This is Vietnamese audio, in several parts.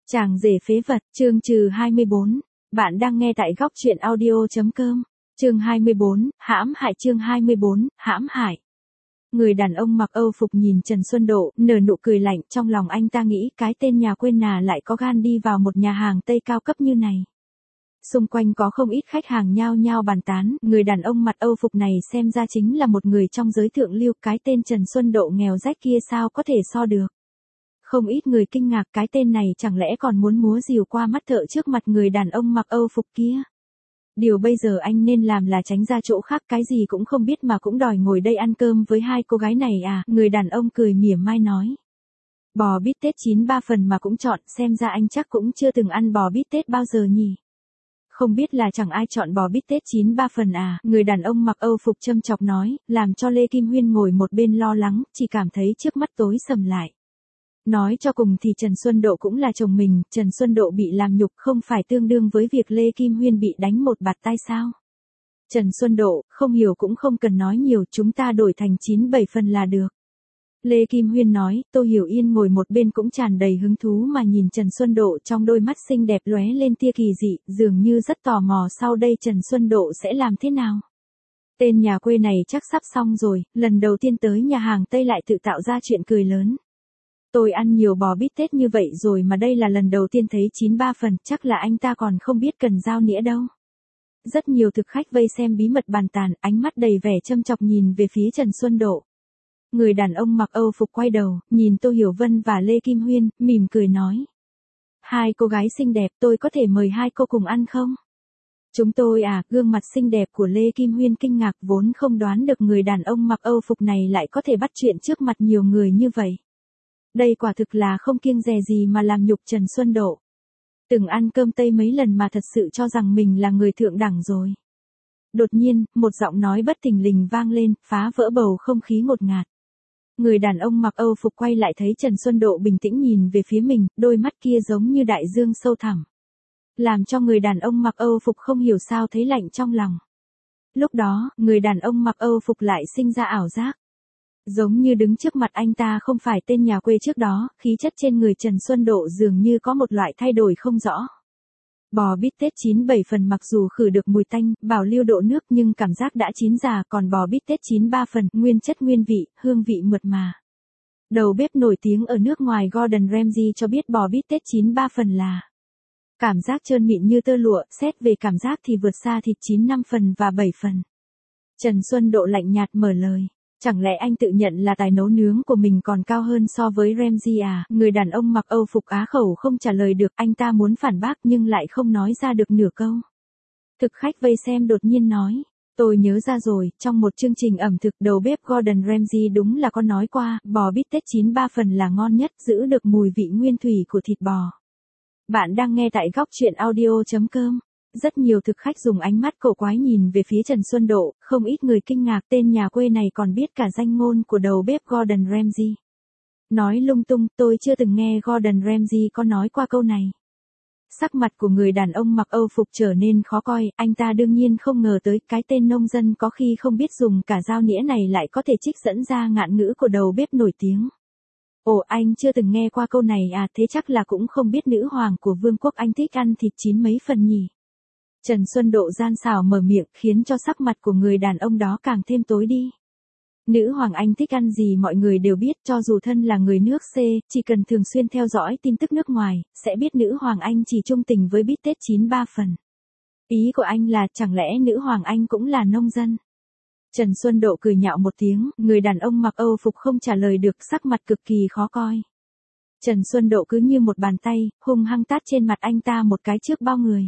Chàng rể phế vật, chương trừ 24. Bạn đang nghe tại góc truyện audio.com. Chương 24, hãm hại. Chương 24, hãm hại. Người đàn ông mặc Âu phục nhìn Trần Xuân Độ, nở nụ cười lạnh, trong lòng anh ta nghĩ cái tên nhà quê nà lại có gan đi vào một nhà hàng Tây cao cấp như này. Xung quanh có không ít khách hàng nhao nhao bàn tán, người đàn ông mặc Âu phục này xem ra chính là một người trong giới thượng lưu, cái tên Trần Xuân Độ nghèo rách kia sao có thể so được. Không ít người kinh ngạc, cái tên này chẳng lẽ còn muốn múa rìu qua mắt thợ trước mặt người đàn ông mặc Âu phục kia. Điều bây giờ anh nên làm là tránh ra chỗ khác, cái gì cũng không biết mà cũng đòi ngồi đây ăn cơm với hai cô gái này à, người đàn ông cười mỉa mai nói. Bò bít tết 93 phần mà cũng chọn, xem ra anh chắc cũng chưa từng ăn bò bít tết bao giờ nhỉ. Không biết là chẳng ai chọn bò bít tết 93 phần à, người đàn ông mặc Âu phục châm chọc nói, làm cho Lê Kim Huyên ngồi một bên lo lắng, chỉ cảm thấy trước mắt tối sầm lại. Nói cho cùng thì Trần Xuân Độ cũng là chồng mình, Trần Xuân Độ bị làm nhục không phải tương đương với việc Lê Kim Huyên bị đánh một bạt tai sao? Trần Xuân Độ, không hiểu cũng không cần nói nhiều, chúng ta đổi thành 97 phần là được. Lê Kim Huyên nói, Tô Hiểu Yên ngồi một bên cũng tràn đầy hứng thú mà nhìn Trần Xuân Độ, trong đôi mắt xinh đẹp lóe lên tia kỳ dị, dường như rất tò mò sau đây Trần Xuân Độ sẽ làm thế nào. Tên nhà quê này chắc sắp xong rồi, lần đầu tiên tới nhà hàng Tây lại tự tạo ra chuyện cười lớn. Tôi ăn nhiều bò bít tết như vậy rồi mà đây là lần đầu tiên thấy 93 phần, chắc là anh ta còn không biết cần dao nĩa đâu. Rất nhiều thực khách vây xem bí mật bàn tàn, ánh mắt đầy vẻ châm chọc nhìn về phía Trần Xuân Độ. Người đàn ông mặc Âu phục quay đầu, nhìn Tô Hiểu Vân và Lê Kim Huyên, mỉm cười nói. Hai cô gái xinh đẹp, tôi có thể mời hai cô cùng ăn không? Chúng tôi à, gương mặt xinh đẹp của Lê Kim Huyên kinh ngạc, vốn không đoán được người đàn ông mặc Âu phục này lại có thể bắt chuyện trước mặt nhiều người như vậy. Đây quả thực là không kiêng dè gì mà làm nhục Trần Xuân Độ. Từng ăn cơm Tây mấy lần mà thật sự cho rằng mình là người thượng đẳng rồi. Đột nhiên, một giọng nói bất thình lình vang lên, phá vỡ bầu không khí ngột ngạt. Người đàn ông mặc Âu phục quay lại thấy Trần Xuân Độ bình tĩnh nhìn về phía mình, đôi mắt kia giống như đại dương sâu thẳm. Làm cho người đàn ông mặc Âu phục không hiểu sao thấy lạnh trong lòng. Lúc đó, người đàn ông mặc Âu phục lại sinh ra ảo giác. Giống như đứng trước mặt anh ta không phải tên nhà quê trước đó, khí chất trên người Trần Xuân Độ dường như có một loại thay đổi không rõ. Bò bít tết 97 phần mặc dù khử được mùi tanh, bảo lưu độ nước nhưng cảm giác đã chín già, còn bò bít tết 93 phần, nguyên chất nguyên vị, hương vị mượt mà. Đầu bếp nổi tiếng ở nước ngoài Gordon Ramsay cho biết bò bít tết 93 phần là cảm giác trơn mịn như tơ lụa, xét về cảm giác thì vượt xa thịt 95 phần và 7 phần. Trần Xuân Độ lạnh nhạt mở lời. Chẳng lẽ anh tự nhận là tài nấu nướng của mình còn cao hơn so với Ramsay à? Người đàn ông mặc Âu phục á khẩu không trả lời được, anh ta muốn phản bác nhưng lại không nói ra được nửa câu. Thực khách vây xem đột nhiên nói, tôi nhớ ra rồi, trong một chương trình ẩm thực đầu bếp Gordon Ramsay đúng là có nói qua, bò bít tết 93 phần là ngon nhất, giữ được mùi vị nguyên thủy của thịt bò. Bạn đang nghe tại góc truyện audio.com. Rất nhiều thực khách dùng ánh mắt cổ quái nhìn về phía Trần Xuân Độ, không ít người kinh ngạc tên nhà quê này còn biết cả danh ngôn của đầu bếp Gordon Ramsay. Nói lung tung, tôi chưa từng nghe Gordon Ramsay có nói qua câu này. Sắc mặt của người đàn ông mặc Âu phục trở nên khó coi, anh ta đương nhiên không ngờ tới cái tên nông dân có khi không biết dùng cả dao nĩa này lại có thể trích dẫn ra ngạn ngữ của đầu bếp nổi tiếng. Ồ, anh chưa từng nghe qua câu này à, thế chắc là cũng không biết nữ hoàng của vương quốc Anh thích ăn thịt chín mấy phần nhỉ. Trần Xuân Độ gian xảo mở miệng khiến cho sắc mặt của người đàn ông đó càng thêm tối đi. Nữ hoàng Anh thích ăn gì mọi người đều biết, cho dù thân là người nước C, chỉ cần thường xuyên theo dõi tin tức nước ngoài, sẽ biết nữ hoàng Anh chỉ trung tình với bít tết 93 phần. Ý của anh là chẳng lẽ nữ hoàng Anh cũng là nông dân? Trần Xuân Độ cười nhạo một tiếng, người đàn ông mặc Âu phục không trả lời được, sắc mặt cực kỳ khó coi. Trần Xuân Độ cứ như một bàn tay, hung hăng tát trên mặt anh ta một cái trước bao người.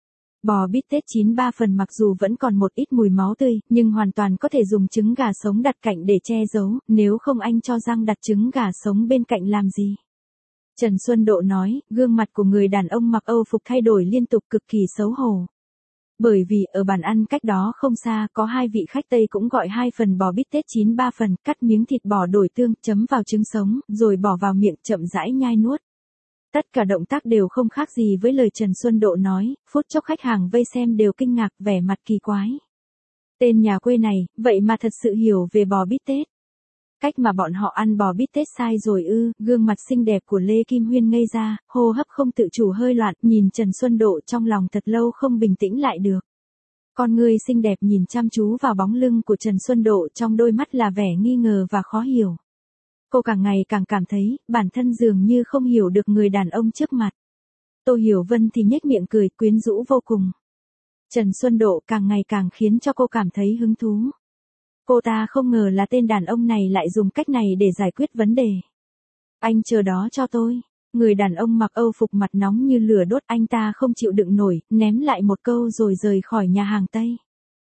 Bò bít tết 93 phần mặc dù vẫn còn một ít mùi máu tươi, nhưng hoàn toàn có thể dùng trứng gà sống đặt cạnh để che giấu, nếu không anh cho răng đặt trứng gà sống bên cạnh làm gì. Trần Xuân Độ nói, gương mặt của người đàn ông mặc Âu phục thay đổi liên tục cực kỳ xấu hổ. Bởi vì ở bàn ăn cách đó không xa có hai vị khách Tây cũng gọi hai phần bò bít tết 93 phần, cắt miếng thịt bò đổi tương, chấm vào trứng sống, rồi bỏ vào miệng chậm rãi nhai nuốt. Tất cả động tác đều không khác gì với lời Trần Xuân Độ nói, phút chốc khách hàng vây xem đều kinh ngạc vẻ mặt kỳ quái. Tên nhà quê này, vậy mà thật sự hiểu về bò bít tết. Cách mà bọn họ ăn bò bít tết sai rồi ư? Gương mặt xinh đẹp của Lê Kim Huyên ngây ra, hô hấp không tự chủ hơi loạn, nhìn Trần Xuân Độ trong lòng thật lâu không bình tĩnh lại được. Con người xinh đẹp nhìn chăm chú vào bóng lưng của Trần Xuân Độ, trong đôi mắt là vẻ nghi ngờ và khó hiểu. Cô càng ngày càng cảm thấy, bản thân dường như không hiểu được người đàn ông trước mặt. Tô Hiểu Vân thì nhếch miệng cười, quyến rũ vô cùng. Trần Xuân Độ càng ngày càng khiến cho cô cảm thấy hứng thú. Cô ta không ngờ là tên đàn ông này lại dùng cách này để giải quyết vấn đề. Anh chờ đó cho tôi. Người đàn ông mặc Âu phục mặt nóng như lửa đốt, anh ta không chịu đựng nổi, ném lại một câu rồi rời khỏi nhà hàng Tây.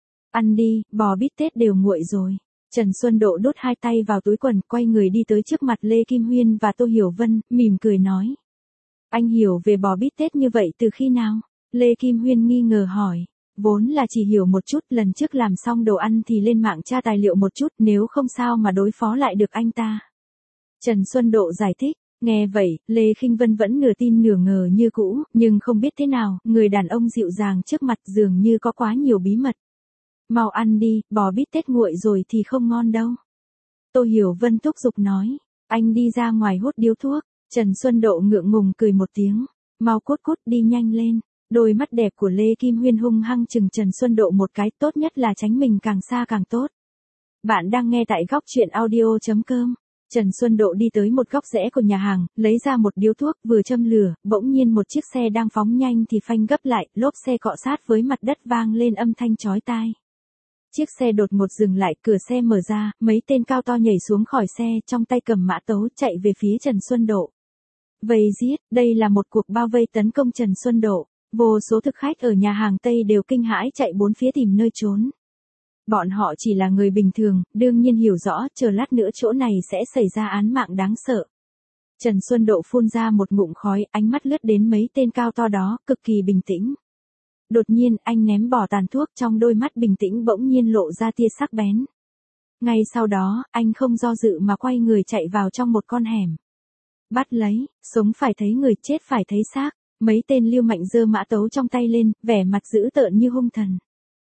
Ăn đi, bò bít tết đều nguội rồi. Trần Xuân Độ đút hai tay vào túi quần, quay người đi tới trước mặt Lê Kim Huyên và Tô Hiểu Vân, mỉm cười nói. Anh hiểu về bò bít tết như vậy từ khi nào? Lê Kim Huyên nghi ngờ hỏi. Vốn là chỉ hiểu một chút, lần trước làm xong đồ ăn thì lên mạng tra tài liệu một chút, nếu không sao mà đối phó lại được anh ta. Trần Xuân Độ giải thích. Nghe vậy, Lê Khinh Vân vẫn nửa tin nửa ngờ như cũ, nhưng không biết thế nào, người đàn ông dịu dàng trước mặt dường như có quá nhiều bí mật. Mau ăn đi, bò bít tết nguội rồi thì không ngon đâu. Tô Hiểu Vân thúc giục nói. Anh đi ra ngoài hút điếu thuốc. Trần Xuân Độ ngượng ngùng cười một tiếng. Mau cút cút đi nhanh lên. Đôi mắt đẹp của Lê Kim Huyên hung hăng chừng Trần Xuân Độ một cái, tốt nhất là tránh mình càng xa càng tốt. Bạn đang nghe tại góc truyện audio.com. Trần Xuân Độ đi tới một góc rẽ của nhà hàng, lấy ra một điếu thuốc, vừa châm lửa, bỗng nhiên một chiếc xe đang phóng nhanh thì phanh gấp lại, lốp xe cọ sát với mặt đất vang lên âm thanh chói tai. Chiếc xe đột ngột dừng lại, cửa xe mở ra, mấy tên cao to nhảy xuống khỏi xe, trong tay cầm mã tấu chạy về phía Trần Xuân Độ. Vây giết, đây là một cuộc bao vây tấn công Trần Xuân Độ. Vô số thực khách ở nhà hàng Tây đều kinh hãi chạy bốn phía tìm nơi trốn. Bọn họ chỉ là người bình thường, đương nhiên hiểu rõ, chờ lát nữa chỗ này sẽ xảy ra án mạng đáng sợ. Trần Xuân Độ phun ra một ngụm khói, ánh mắt lướt đến mấy tên cao to đó, cực kỳ bình tĩnh. Đột nhiên, anh ném bỏ tàn thuốc, trong đôi mắt bình tĩnh bỗng nhiên lộ ra tia sắc bén. Ngay sau đó, anh không do dự mà quay người chạy vào trong một con hẻm. Bắt lấy, sống phải thấy người, chết phải thấy xác. Mấy tên lưu manh giơ mã tấu trong tay lên, vẻ mặt dữ tợn như hung thần.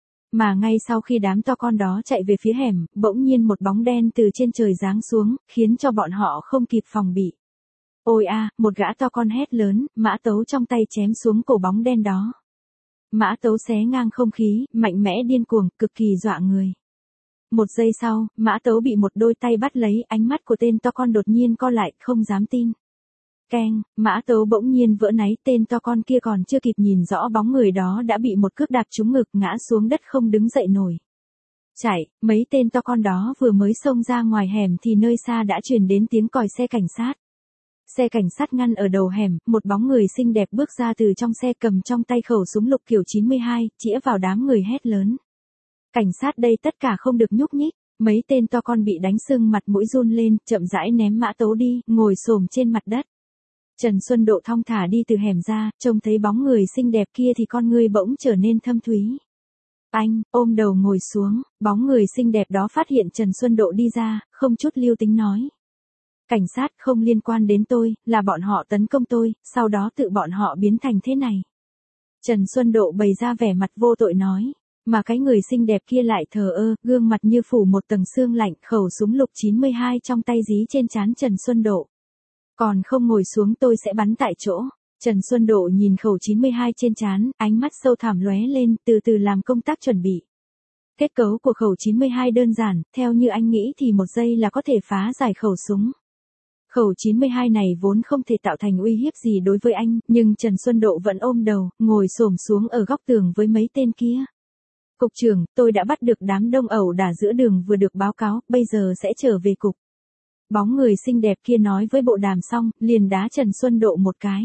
Mà ngay sau khi đám to con đó chạy về phía hẻm, bỗng nhiên một bóng đen từ trên trời giáng xuống, khiến cho bọn họ không kịp phòng bị. Ôi a, một gã to con hét lớn, mã tấu trong tay chém xuống cổ bóng đen đó. Mã tấu xé ngang không khí, mạnh mẽ điên cuồng, cực kỳ dọa người. Một giây sau, mã tấu bị một đôi tay bắt lấy, ánh mắt của tên to con đột nhiên co lại, không dám tin. Keng, mã tấu bỗng nhiên vỡ náy, tên to con kia còn chưa kịp nhìn rõ bóng người đó đã bị một cước đạp trúng ngực, ngã xuống đất không đứng dậy nổi. Chạy, mấy tên to con đó vừa mới xông ra ngoài hẻm thì nơi xa đã truyền đến tiếng còi xe cảnh sát. Xe cảnh sát ngăn ở đầu hẻm, một bóng người xinh đẹp bước ra từ trong xe cầm trong tay khẩu súng lục kiểu 92, chĩa vào đám người hét lớn. Cảnh sát đây tất cả không được nhúc nhích, mấy tên to con bị đánh sưng mặt mũi run lên, chậm rãi ném mã tấu đi, ngồi xổm trên mặt đất. Trần Xuân Độ thong thả đi từ hẻm ra, trông thấy bóng người xinh đẹp kia thì con ngươi bỗng trở nên thâm thúy. Anh, ôm đầu ngồi xuống, bóng người xinh đẹp đó phát hiện Trần Xuân Độ đi ra, không chút lưu tình nói. Cảnh sát không liên quan đến tôi, là bọn họ tấn công tôi, sau đó tự bọn họ biến thành thế này. Trần Xuân Độ bày ra vẻ mặt vô tội nói, mà cái người xinh đẹp kia lại thờ ơ, gương mặt như phủ một tầng sương lạnh, khẩu súng lục 92 trong tay dí trên trán Trần Xuân Độ. Còn không ngồi xuống tôi sẽ bắn tại chỗ. Trần Xuân Độ nhìn khẩu 92 trên trán, ánh mắt sâu thẳm lóe lên, từ từ làm công tác chuẩn bị. Kết cấu của khẩu 92 đơn giản, theo như anh nghĩ thì một giây là có thể phá giải khẩu súng. Khẩu 92 này vốn không thể tạo thành uy hiếp gì đối với anh, nhưng Trần Xuân Độ vẫn ôm đầu, ngồi xổm xuống ở góc tường với mấy tên kia. Cục trưởng, tôi đã bắt được đám đông ẩu đả giữa đường vừa được báo cáo, bây giờ sẽ trở về cục. Bóng người xinh đẹp kia nói với bộ đàm xong, liền đá Trần Xuân Độ một cái.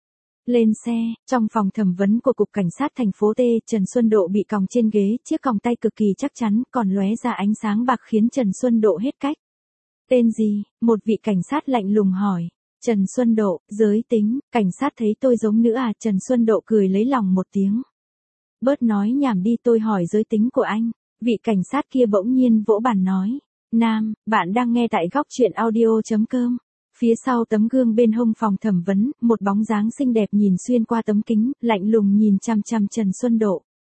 Lên xe, trong phòng thẩm vấn của Cục Cảnh sát thành phố T, Trần Xuân Độ bị còng trên ghế, chiếc còng tay cực kỳ chắc chắn, còn lóe ra ánh sáng bạc khiến Trần Xuân Độ hết cách. Tên gì? Một vị cảnh sát lạnh lùng hỏi. Trần Xuân Độ, giới tính, cảnh sát thấy tôi giống nữ à? Trần Xuân Độ cười lấy lòng một tiếng. Bớt nói nhảm đi, tôi hỏi giới tính của anh. Vị cảnh sát kia bỗng nhiên vỗ bàn nói. Nam, bạn đang nghe tại góc truyện audio.com. Phía sau tấm gương bên hông phòng thẩm vấn, một bóng dáng xinh đẹp nhìn xuyên qua tấm kính, lạnh lùng nhìn chằm chằm Trần Xuân Độ.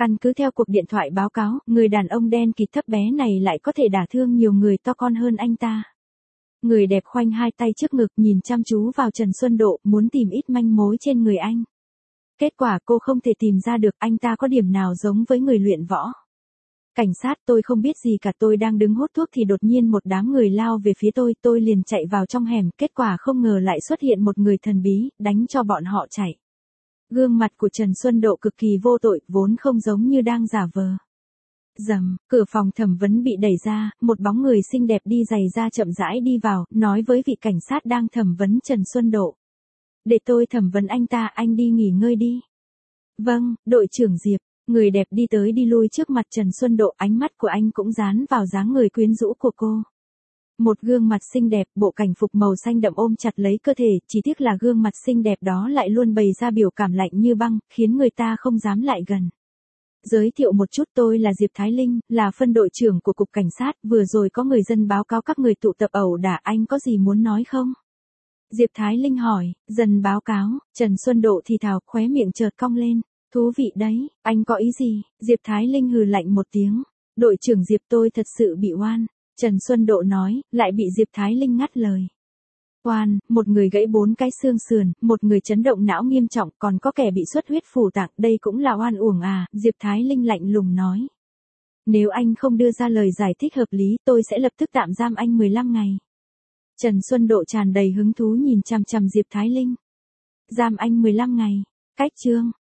Căn cứ theo cuộc điện thoại báo cáo, người đàn ông đen kịt thấp bé này lại có thể đả thương nhiều người to con hơn anh ta. Người đẹp khoanh hai tay trước ngực nhìn chăm chú vào Trần Xuân Độ, muốn tìm ít manh mối trên người anh. Kết quả cô không thể tìm ra được anh ta có điểm nào giống với người luyện võ. Cảnh sát, tôi không biết gì cả, tôi đang đứng hút thuốc thì đột nhiên một đám người lao về phía tôi liền chạy vào trong hẻm, kết quả không ngờ lại xuất hiện một người thần bí, đánh cho bọn họ chạy. Gương mặt của Trần Xuân Độ cực kỳ vô tội, vốn không giống như đang giả vờ. Rầm, cửa phòng thẩm vấn bị đẩy ra, một bóng người xinh đẹp đi giày da chậm rãi đi vào, nói với vị cảnh sát đang thẩm vấn Trần Xuân Độ. Để tôi thẩm vấn anh ta, anh đi nghỉ ngơi đi. Vâng, đội trưởng Diệp. Người đẹp đi tới đi lui trước mặt Trần Xuân Độ, ánh mắt của anh cũng dán vào dáng người quyến rũ của cô. Một gương mặt xinh đẹp, bộ cảnh phục màu xanh đậm ôm chặt lấy cơ thể, chỉ tiếc là gương mặt xinh đẹp đó lại luôn bày ra biểu cảm lạnh như băng, khiến người ta không dám lại gần. Giới thiệu một chút, tôi là Diệp Thái Linh, là phân đội trưởng của cục cảnh sát, vừa rồi có người dân báo cáo các người tụ tập ẩu đả, anh có gì muốn nói không? Diệp Thái Linh hỏi, dần báo cáo, Trần Xuân Độ thì thào, khóe miệng chợt cong lên. Thú vị đấy, anh có ý gì? Diệp Thái Linh hừ lạnh một tiếng. Đội trưởng Diệp, tôi thật sự bị oan. Trần Xuân Độ nói, lại bị Diệp Thái Linh ngắt lời. Oan, một người gãy 4 cái xương sườn, một người chấn động não nghiêm trọng, còn có kẻ bị xuất huyết phủ tạng, đây cũng là oan uổng à? Diệp Thái Linh lạnh lùng nói. Nếu anh không đưa ra lời giải thích hợp lý, tôi sẽ lập tức tạm giam anh 15 ngày. Trần Xuân Độ tràn đầy hứng thú nhìn chằm chằm Diệp Thái Linh. Giam anh 15 ngày. Cách chương.